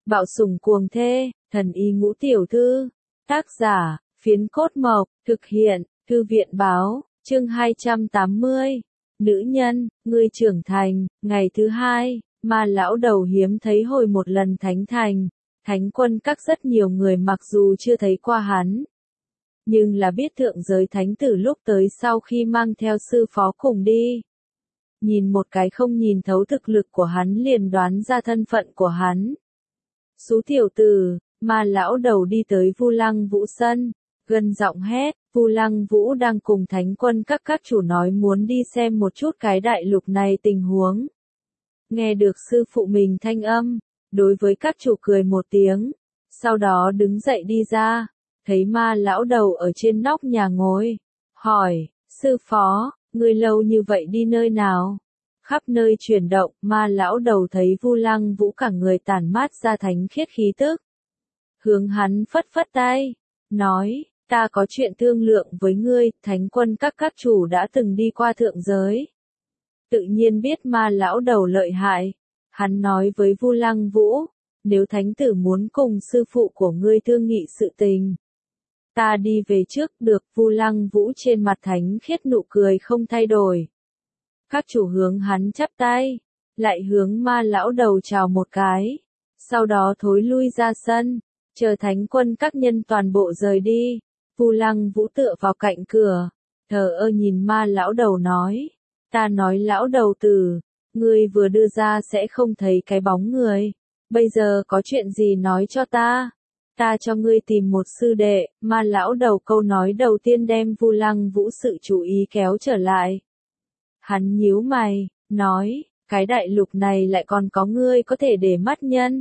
Bạo sủng cuồng thê, thần y ngũ tiểu thư. Tác giả, Phiến Cốt Mộc, thực hiện, Thư viện báo, chương 280. Nữ nhân, ngươi trưởng thành, ngày thứ hai, mà lão đầu hiếm thấy hồi một lần thánh thành. Thánh quân các rất nhiều người mặc dù chưa thấy qua hắn, nhưng là biết thượng giới thánh tử lúc tới sau khi mang theo sư phó cùng đi. Nhìn một cái không nhìn thấu thực lực của hắn liền đoán ra thân phận của hắn. Xú tiểu tử, mà lão đầu đi tới Vu Lăng Vũ sân, gần giọng hét, Vu Lăng Vũ đang cùng thánh quân các chủ nói muốn đi xem một chút cái đại lục này tình huống. Nghe được sư phụ mình thanh âm, đối với các chủ cười một tiếng, sau đó đứng dậy đi ra, thấy ma lão đầu ở trên nóc nhà ngồi, hỏi, sư phó, ngươi lâu như vậy đi nơi nào? Khắp nơi chuyển động, ma lão đầu thấy Vu Lăng Vũ cả người tản mát ra thánh khiết khí tức. Hướng hắn phất phất tay, nói, ta có chuyện thương lượng với ngươi, thánh quân các chủ đã từng đi qua thượng giới. Tự nhiên biết ma lão đầu lợi hại. Hắn nói với Vu Lăng Vũ, nếu thánh tử muốn cùng sư phụ của ngươi thương nghị sự tình, ta đi về trước được. Vu Lăng Vũ trên mặt thánh khiết nụ cười không thay đổi. Các chủ hướng hắn chắp tay, lại hướng ma lão đầu chào một cái, sau đó thối lui ra sân, chờ thánh quân các nhân toàn bộ rời đi. Vu Lăng Vũ tựa vào cạnh cửa, thờ ơ nhìn ma lão đầu nói, ta nói lão đầu tử, ngươi vừa đưa ra sẽ không thấy cái bóng người, bây giờ có chuyện gì nói cho ta cho ngươi tìm một sư đệ. Ma lão đầu câu nói đầu tiên đem Vu Lăng Vũ sự chú ý kéo trở lại. Hắn nhíu mày, nói, cái đại lục này lại còn có ngươi có thể để mắt nhân.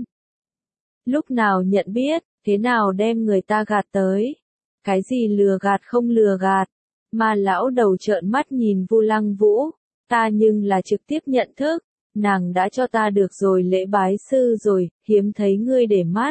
Lúc nào nhận biết, thế nào đem người ta gạt tới? Cái gì lừa gạt không lừa gạt? Ma lão đầu trợn mắt nhìn Vu Lăng Vũ, ta nhưng là trực tiếp nhận thức, nàng đã cho ta được rồi lễ bái sư rồi, hiếm thấy ngươi để mắt.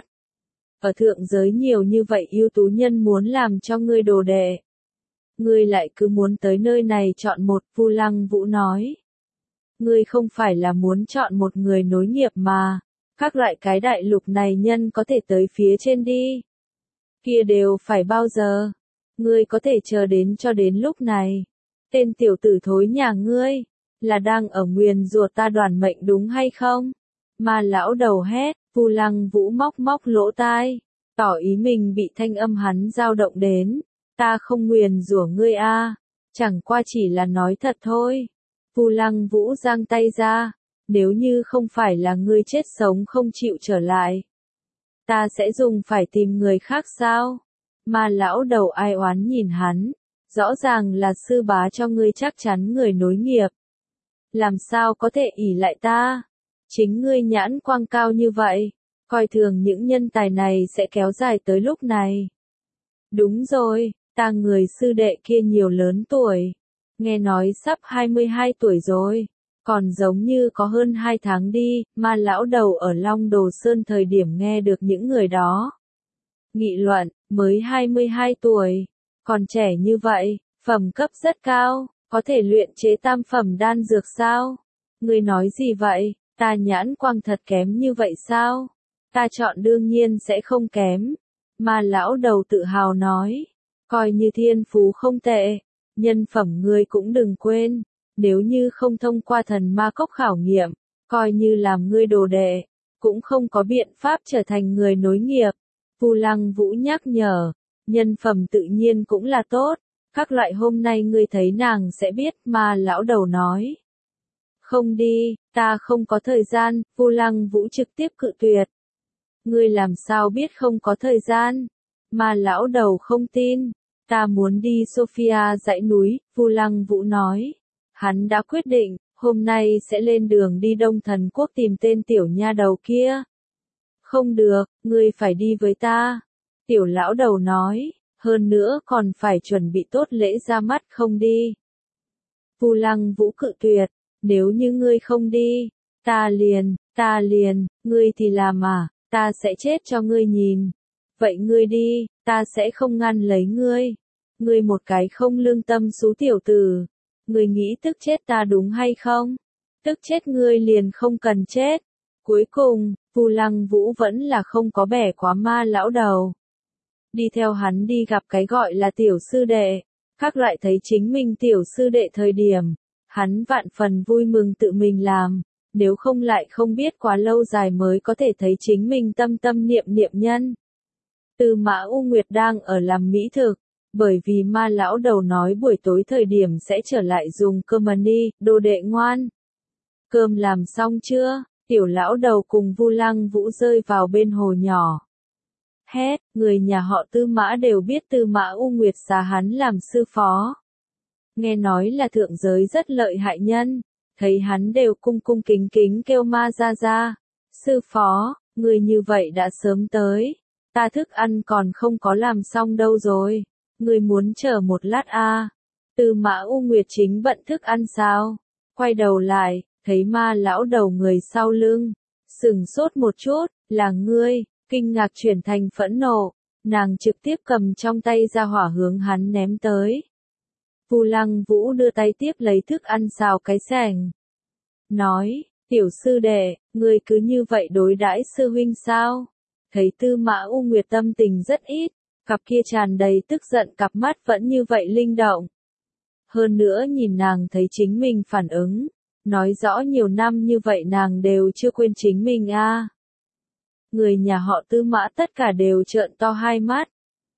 Ở thượng giới nhiều như vậy ưu tú nhân muốn làm cho ngươi đồ đệ. Ngươi lại cứ muốn tới nơi này chọn một. Vu Lăng Vũ nói. Ngươi không phải là muốn chọn một người nối nghiệp mà. Các loại cái đại lục này nhân có thể tới phía trên đi. Kia đều phải bao giờ? Ngươi có thể chờ đến cho đến lúc này. Tên tiểu tử thối nhà ngươi, là đang ở nguyền rủa ta đoàn mệnh đúng hay không? Mà lão đầu hét, Vu Lăng Vũ móc lỗ tai, tỏ ý mình bị thanh âm hắn dao động đến. Ta không nguyền rủa ngươi a, chẳng qua chỉ là nói thật thôi. Vu Lăng Vũ giang tay ra, nếu như không phải là ngươi chết sống không chịu trở lại, ta sẽ dùng phải tìm người khác sao? Mà lão đầu ai oán nhìn hắn, rõ ràng là sư bá cho ngươi chắc chắn người nối nghiệp. Làm sao có thể ỷ lại ta? Chính ngươi nhãn quang cao như vậy, coi thường những nhân tài này sẽ kéo dài tới lúc này. Đúng rồi, ta người sư đệ kia nhiều lớn tuổi, nghe nói sắp 22 tuổi rồi, còn giống như có hơn 2 tháng đi. Ma lão đầu ở Long Đồ Sơn thời điểm nghe được những người đó nghị luận, mới 22 tuổi, còn trẻ như vậy, phẩm cấp rất cao, có thể luyện chế tam phẩm đan dược sao? Ngươi nói gì vậy, ta nhãn quang thật kém như vậy sao? Ta chọn đương nhiên sẽ không kém. Mà lão đầu tự hào nói, coi như thiên phú không tệ, nhân phẩm ngươi cũng đừng quên, nếu như không thông qua thần ma cốc khảo nghiệm, coi như làm ngươi đồ đệ, cũng không có biện pháp trở thành người nối nghiệp. Vu Lăng Vũ nhắc nhở, nhân phẩm tự nhiên cũng là tốt, các loại hôm nay ngươi thấy nàng sẽ biết. Mà lão đầu nói, không đi, ta không có thời gian. Vu Lăng Vũ trực tiếp cự tuyệt. Ngươi làm sao biết không có thời gian? Mà lão đầu không tin. Ta muốn đi Sophia dãy núi. Vu Lăng Vũ nói. Hắn đã quyết định, hôm nay sẽ lên đường đi Đông Thần Quốc tìm tên tiểu nha đầu kia. Không được, ngươi phải đi với ta. Tiểu lão đầu nói, hơn nữa còn phải chuẩn bị tốt lễ ra mắt không đi. Vu Lăng Vũ cự tuyệt, nếu như ngươi không đi, ta liền, ngươi thì làm à, ta sẽ chết cho ngươi nhìn. Vậy ngươi đi, ta sẽ không ngăn lấy ngươi. Ngươi một cái không lương tâm xú tiểu tử. Ngươi nghĩ tức chết ta đúng hay không? Tức chết ngươi liền không cần chết. Cuối cùng, Vu Lăng Vũ vẫn là không có bẻ quá Ma lão đầu. Đi theo hắn đi gặp cái gọi là tiểu sư đệ, khác lại thấy chính mình tiểu sư đệ thời điểm, hắn vạn phần vui mừng tự mình làm, nếu không lại không biết quá lâu dài mới có thể thấy chính mình tâm tâm niệm niệm nhân. Tư Mã U Nguyệt đang ở làm mỹ thực, bởi vì Ma lão đầu nói buổi tối thời điểm sẽ trở lại dùng cơm đi, đồ đệ ngoan. Cơm làm xong chưa? Tiểu lão đầu cùng Vu Lăng Vũ rơi vào bên hồ nhỏ. Hét, người nhà họ Tư Mã đều biết Tư Mã U Nguyệt xá hắn làm sư phó. Nghe nói là thượng giới rất lợi hại nhân, thấy hắn đều cung cung kính kính kêu Ma ra ra. Sư phó, người như vậy đã sớm tới, ta thức ăn còn không có làm xong đâu rồi, người muốn chờ một lát à. Tư Mã U Nguyệt chính bận thức ăn sao? Quay đầu lại, thấy Ma lão đầu người sau lưng, sừng sốt một chút, là ngươi, kinh ngạc chuyển thành phẫn nộ, nàng trực tiếp cầm trong tay ra hỏa hướng hắn ném tới. Vu Lăng Vũ đưa tay tiếp lấy thức ăn xào cái sẻng. Nói, tiểu sư đệ, ngươi cứ như vậy đối đãi sư huynh sao? Thấy Tư Mã U Nguyệt tâm tình rất ít, cặp kia tràn đầy tức giận cặp mắt vẫn như vậy linh động. Hơn nữa nhìn nàng thấy chính mình phản ứng, nói rõ nhiều năm như vậy nàng đều chưa quên chính mình a. Người nhà họ Tư Mã tất cả đều trợn to hai mắt.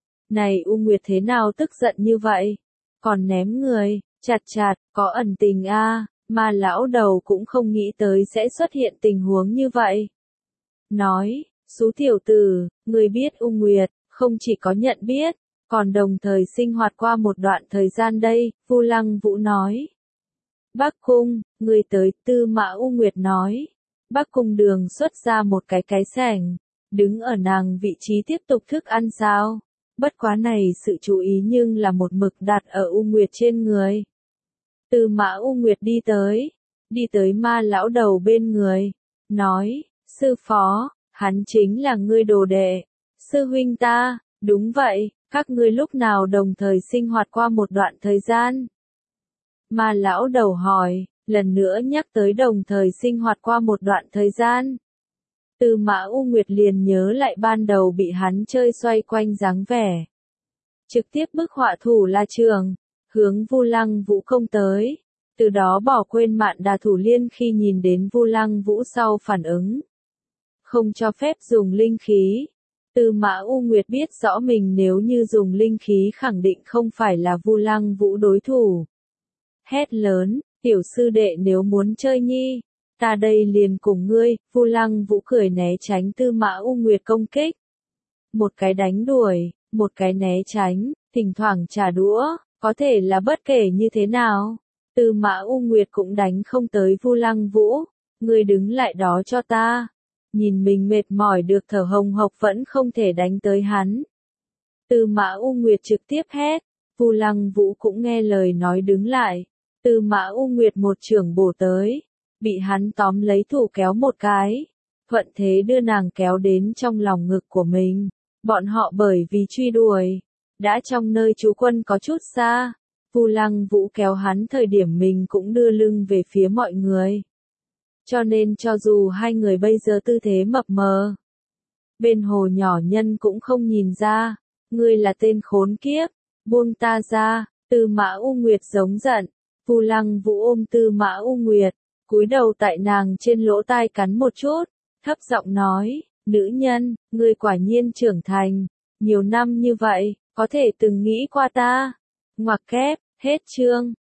Này U Nguyệt thế nào tức giận như vậy? Còn ném người, chặt chặt, có ẩn tình a. Ma lão đầu cũng không nghĩ tới sẽ xuất hiện tình huống như vậy. Nói, Sú tiểu tử, người biết U Nguyệt, không chỉ có nhận biết, còn đồng thời sinh hoạt qua một đoạn thời gian đây, Vu Lăng Vũ nói. Bắc Cung, người tới, Tư Mã U Nguyệt nói. Bắc Cung Đường xuất ra một cái sẻng, đứng ở nàng vị trí tiếp tục thức ăn sao. Bất quá này sự chú ý nhưng là một mực đặt ở U Nguyệt trên người. Tư Mã U Nguyệt đi tới Ma lão đầu bên người, nói, sư phó, hắn chính là ngươi đồ đệ, sư huynh ta, đúng vậy, các ngươi lúc nào đồng thời sinh hoạt qua một đoạn thời gian. Ma lão đầu hỏi, lần nữa nhắc tới đồng thời sinh hoạt qua một đoạn thời gian. Tư Mã U Nguyệt liền nhớ lại ban đầu bị hắn chơi xoay quanh dáng vẻ. Trực tiếp bức họa thủ La Trường, hướng Vu Lăng Vũ công tới, từ đó bỏ quên Mạn Đà Thủ Liên khi nhìn đến Vu Lăng Vũ sau phản ứng. Không cho phép dùng linh khí. Tư Mã U Nguyệt biết rõ mình nếu như dùng linh khí khẳng định không phải là Vu Lăng Vũ đối thủ. Hét lớn, tiểu sư đệ nếu muốn chơi nhi, ta đây liền cùng ngươi. Vu Lăng Vũ cười né tránh Tư Mã U Nguyệt công kích. Một cái đánh đuổi, một cái né tránh, thỉnh thoảng trả đũa, có thể là bất kể như thế nào. Tư Mã U Nguyệt cũng đánh không tới Vu Lăng Vũ, ngươi đứng lại đó cho ta. Nhìn mình mệt mỏi được thở hồng hộc vẫn không thể đánh tới hắn. Tư Mã U Nguyệt trực tiếp hét, Vu Lăng Vũ cũng nghe lời nói đứng lại. Tư Mã U Nguyệt một chưởng bổ tới, bị hắn tóm lấy thủ kéo một cái, thuận thế đưa nàng kéo đến trong lòng ngực của mình. Bọn họ bởi vì truy đuổi, đã trong nơi trú quân có chút xa. Vu Lăng Vũ kéo hắn thời điểm mình cũng đưa lưng về phía mọi người. Cho nên cho dù hai người bây giờ tư thế mập mờ, bên hồ nhỏ nhân cũng không nhìn ra, ngươi là tên khốn kiếp, buông ta ra. Tư Mã U Nguyệt giống giận, Vu Lăng Vũ ôm Tư Mã U Nguyệt, cúi đầu tại nàng trên lỗ tai cắn một chút, thấp giọng nói, nữ nhân, ngươi quả nhiên trưởng thành, nhiều năm như vậy, có thể từng nghĩ qua ta. Ngoặc kép, hết chương.